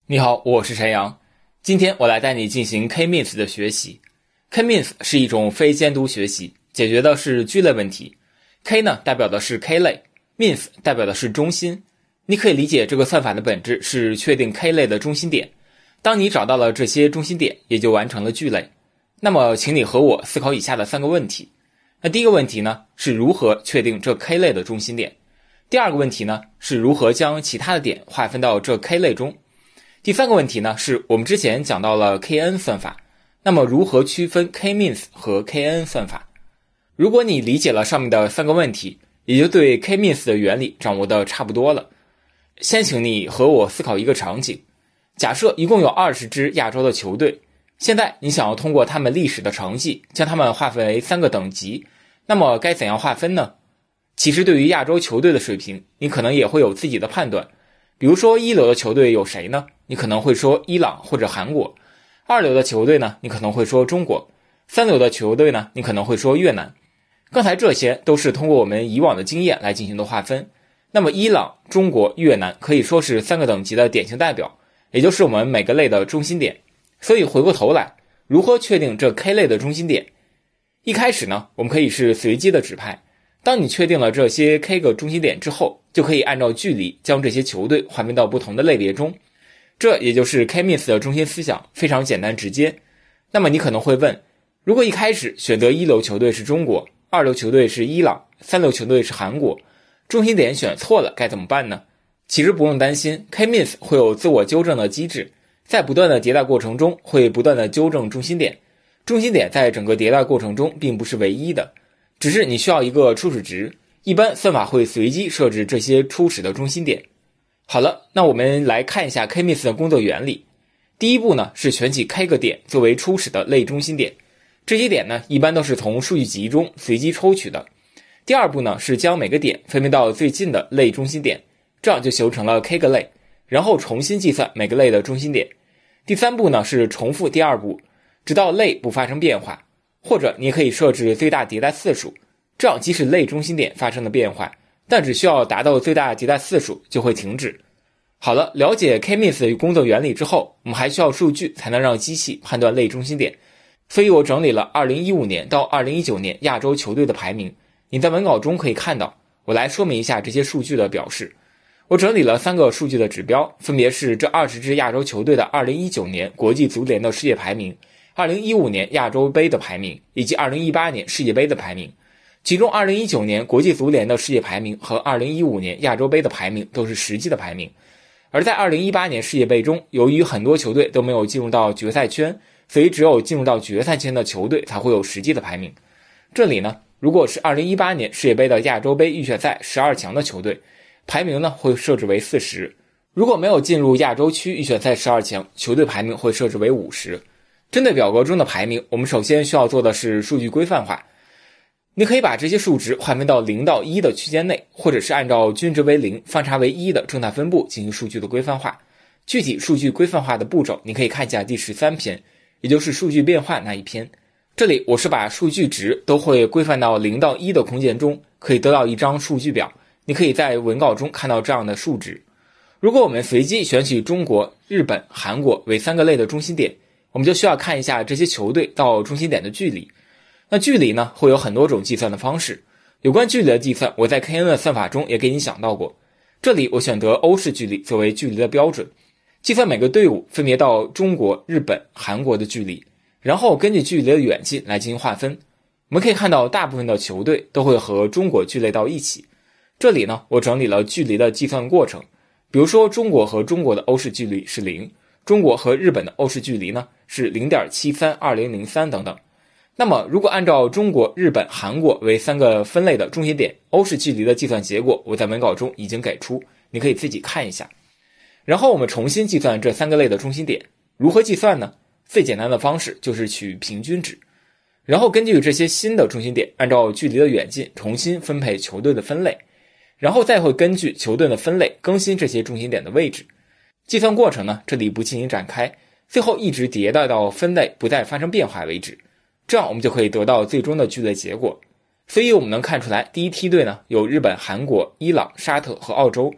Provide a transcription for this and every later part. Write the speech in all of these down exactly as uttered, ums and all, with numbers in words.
你好，我是陈阳。今天我来带你进行 K-means 的学习。K-means 是一种非监督学习，解决的是聚类问题。K 呢代表的是 K 类， means 代表的是中心。你可以理解这个算法的本质是确定 K 类的中心点。当你找到了这些中心点，也就完成了聚类。那么请你和我思考以下的三个问题。那第一个问题呢，是如何确定这 K 类的中心点。第二个问题呢，是如何将其他的点划分到这 K 类中。第三个问题呢，是我们之前讲到了 K N 算法，那么如何区分 K-means 和 K N 算法？如果你理解了上面的三个问题，也就对 K-means 的原理掌握的差不多了。先请你和我思考一个场景，假设一共有二十支亚洲的球队，现在你想要通过他们历史的成绩将他们划分为三个等级，那么该怎样划分呢？其实对于亚洲球队的水平，你可能也会有自己的判断。比如说一流的球队有谁呢？你可能会说伊朗或者韩国。二流的球队呢，你可能会说中国。三流的球队呢，你可能会说越南。刚才这些都是通过我们以往的经验来进行的划分。那么伊朗、中国、越南可以说是三个等级的典型代表，也就是我们每个类的中心点。所以回过头来，如何确定这 K 类的中心点？一开始呢，我们可以是随机的指派。当你确定了这些 K 个中心点之后，就可以按照距离将这些球队划分到不同的类别中。这也就是 K-means 的中心思想，非常简单直接。那么你可能会问，如果一开始选择一流球队是中国，二流球队是伊朗，三流球队是韩国，中心点选错了该怎么办呢？其实不用担心， K-means 会有自我纠正的机制，在不断的迭代过程中会不断的纠正中心点。中心点在整个迭代过程中并不是唯一的，只是你需要一个初始值，一般算法会随机设置这些初始的中心点。好了，那我们来看一下 K-means 的工作原理。第一步呢，是选取 K 个点作为初始的类中心点，这些点呢一般都是从数据集中随机抽取的。第二步呢，是将每个点分配到最近的类中心点，这样就形成了 K 个类，然后重新计算每个类的中心点。第三步呢，是重复第二步，直到类不发生变化，或者你也可以设置最大迭代次数，这样即使类中心点发生了变化，但只需要达到最大迭代次数就会停止。好了，了解 K-means 的工作原理之后，我们还需要数据才能让机器判断类中心点。所以我整理了二零一五年到二零一九年亚洲球队的排名，你在文稿中可以看到。我来说明一下这些数据的表示。我整理了三个数据的指标，分别是这二十支亚洲球队的二零一九年国际足联的世界排名，二零一五年亚洲杯的排名，以及二零一八年世界杯的排名。其中二零一九年国际足联的世界排名和二零一五年亚洲杯的排名都是实际的排名。而在二零一八年世界杯中，由于很多球队都没有进入到决赛圈，所以只有进入到决赛圈的球队才会有实际的排名。这里呢，如果是二零一八年世界杯的亚洲杯预选赛十二强的球队，排名呢会设置为四十。如果没有进入亚洲区预选赛十二强，球队排名会设置为五十。针对表格中的排名，我们首先需要做的是数据规范化。你可以把这些数值划分到零到一的区间内，或者是按照均值为零、方差为一的正态分布进行数据的规范化。具体数据规范化的步骤，你可以看一下第十三篇，也就是数据变化那一篇。这里我是把数据值都会规范到零到一的空间中，可以得到一张数据表。你可以在文稿中看到这样的数值。如果我们随机选取中国、日本、韩国为三个类的中心点，我们就需要看一下这些球队到中心点的距离。那距离呢，会有很多种计算的方式。有关距离的计算，我在 K N 的算法中也给你讲到过。这里我选择欧式距离作为距离的标准，计算每个队伍分别到中国、日本、韩国的距离，然后根据距离的远近来进行划分。我们可以看到大部分的球队都会和中国聚类到一起。这里呢，我整理了距离的计算过程。比如说中国和中国的欧式距离是零，中国和日本的欧式距离呢是 零点七三二零零三 等等。那么如果按照中国、日本、韩国为三个分类的中心点，欧式距离的计算结果我在文稿中已经给出，你可以自己看一下。然后我们重新计算这三个类的中心点。如何计算呢？最简单的方式就是取平均值，然后根据这些新的中心点，按照距离的远近重新分配球队的分类，然后再会根据球队的分类更新这些中心点的位置。计算过程呢，这里不进行展开，最后一直迭代到分类不再发生变化为止，这样我们就可以得到最终的聚类结果。所以我们能看出来，第一梯队呢有日本、韩国、伊朗、沙特和澳洲，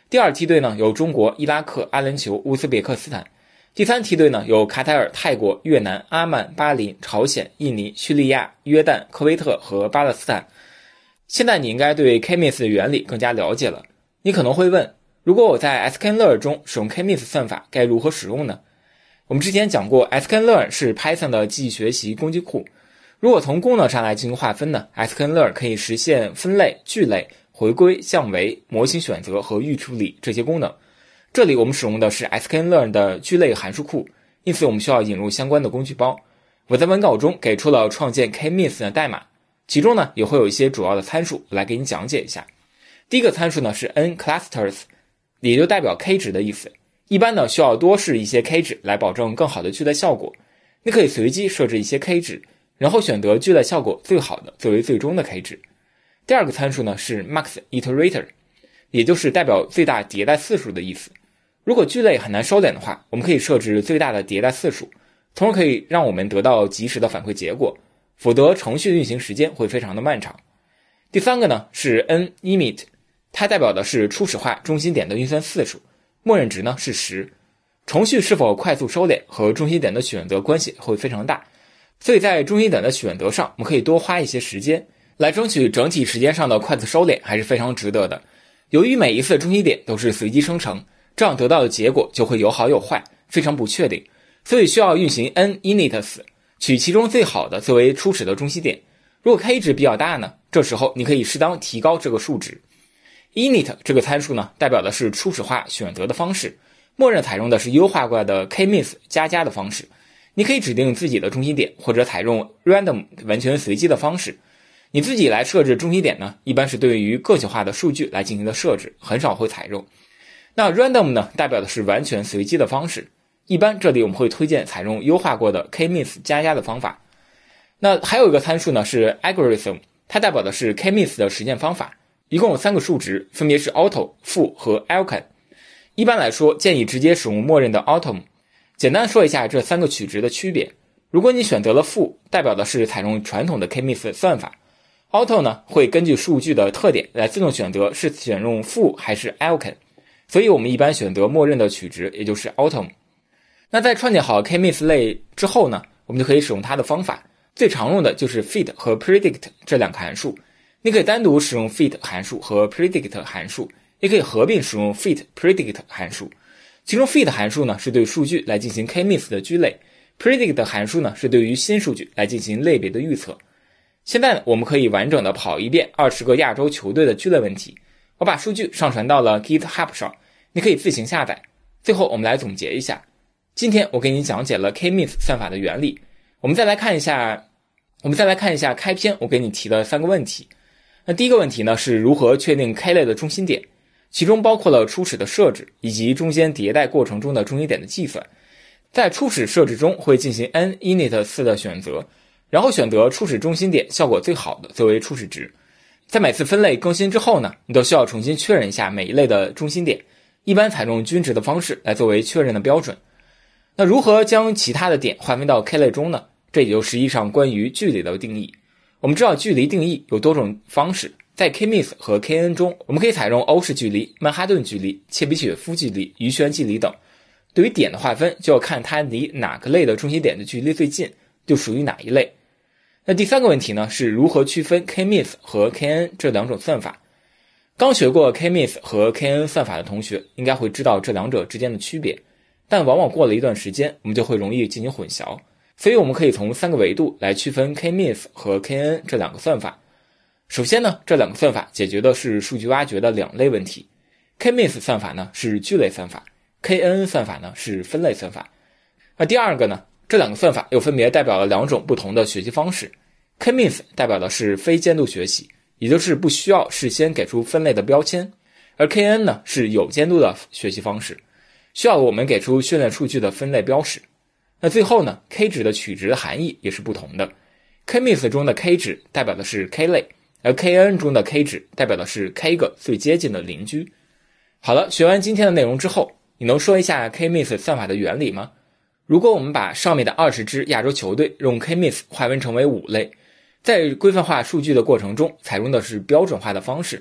第二梯队呢有中国、伊拉克、阿联酋、乌兹别克斯坦。第三梯队呢有卡塔尔、泰国、越南、阿曼、巴林、朝鲜、印尼、叙利亚、约旦、科威特和巴勒斯坦。现在你应该对 K-means 的原理更加了解了。你可能会问，如果我在 sklearn 中使用 K-means 算法该如何使用呢？我们之前讲过 sklearn 是 Python 的记忆学习工具库。如果从功能上来进行划分呢， sklearn 可以实现分类、聚类、回归、降维、模型选择和预处理这些功能。这里我们使用的是 sklearn 的聚类函数库，因此我们需要引入相关的工具包。我在文稿中给出了创建 K-means 的代码，其中呢也会有一些主要的参数来给你讲解一下。第一个参数呢是 n clusters， 也就代表 k 值的意思。一般呢需要多试一些 k 值来保证更好的聚类效果。你可以随机设置一些 k 值，然后选择聚类效果最好的作为最终的 k 值。第二个参数呢是 max iterator， 也就是代表最大迭代次数的意思。如果聚类很难收敛的话，我们可以设置最大的迭代次数，从而可以让我们得到及时的反馈结果，否则程序的运行时间会非常的漫长。第三个呢是 n-init， 它代表的是初始化中心点的运算次数，默认值呢是十。程序是否快速收敛和中心点的选择关系会非常大，所以在中心点的选择上我们可以多花一些时间，来争取整体时间上的快速收敛还是非常值得的。由于每一次中心点都是随机生成，这样得到的结果就会有好有坏，非常不确定，所以需要运行 n-inits， 取其中最好的作为初始的中心点。如果 k 值比较大呢，这时候你可以适当提高这个数值。init 这个参数呢，代表的是初始化选择的方式，默认采用的是优化过的 K-means 加加的方式。你可以指定自己的中心点，或者采用 random 完全随机的方式。你自己来设置中心点呢，一般是对于个性化的数据来进行的设置，很少会采用。那 random 呢，代表的是完全随机的方式，一般这里我们会推荐采用优化过的 K-means 加加的方法。那还有一个参数呢是 algorithm， 它代表的是 K-means 的实现方法，一共有三个数值，分别是 auto、负和 alcan。一般来说，建议直接使用默认的 auto。简单说一下这三个取值的区别。如果你选择了负，代表的是采用传统的 K-means 算法。auto 呢，会根据数据的特点来自动选择是选用负还是 alcan。所以我们一般选择默认的取值，也就是 auto。那在创建好 K-means 类之后呢，我们就可以使用它的方法。最常用的就是 fit 和 predict 这两个函数。你可以单独使用 fit 函数和 predict 函数，也可以合并使用 fit predict 函数。其中 fit 函数呢是对数据来进行 K-means 的聚类， predict 函数呢是对于新数据来进行类别的预测。现在呢，我们可以完整的跑一遍二十个亚洲球队的聚类问题。我把数据上传到了 GitHub 上，你可以自行下载。最后我们来总结一下，今天我给你讲解了 K-means 算法的原理。我们再来看一下，我们再来看一下开篇我给你提的三个问题。那第一个问题呢是如何确定 K 类的中心点，其中包括了初始的设置以及中间迭代过程中的中心点的计算。在初始设置中会进行 n-init 的选择，然后选择初始中心点效果最好的作为初始值。在每次分类更新之后呢，你都需要重新确认一下每一类的中心点，一般采用均值的方式来作为确认的标准。那如何将其他的点划分到 K 类中呢？这也就实际上关于距离的定义。我们知道距离定义有多种方式，在 K-means 和 K N 中，我们可以采用欧式距离、曼哈顿距离、切比雪夫距离、余弦距离等。对于点的划分，就要看它离哪个类的中心点的距离最近，就属于哪一类。那第三个问题呢，是如何区分 K-means 和 K N 这两种算法。刚学过 K-means 和 K N 算法的同学应该会知道这两者之间的区别，但往往过了一段时间，我们就会容易进行混淆。所以我们可以从三个维度来区分 K-means 和 K N 这两个算法。首先呢，这两个算法解决的是数据挖掘的两类问题。K-means 算法呢是聚类算法， K N 算法呢是分类算法。那第二个呢，这两个算法又分别代表了两种不同的学习方式。K-means 代表的是非监督学习，也就是不需要事先给出分类的标签，而 K N 呢是有监督的学习方式，需要我们给出训练数据的分类标识。那最后呢 ，K 值的取值的含义也是不同的。K-means 中的 K 值代表的是 K 类，而 K N 中的 K 值代表的是 K 个最接近的邻居。好了，学完今天的内容之后，你能说一下 K-means 算法的原理吗？如果我们把上面的二十支亚洲球队用 K-means 划分成为五类，在规范化数据的过程中采用的是标准化的方式，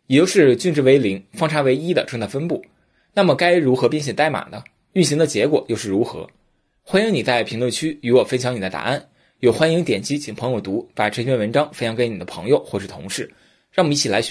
也就是均值为零，方差为一的正态分布。那么该如何编写代码呢？运行的结果又是如何？欢迎你在评论区与我分享你的答案，也欢迎点击请朋友读，把这篇文章分享给你的朋友或是同事，让我们一起来学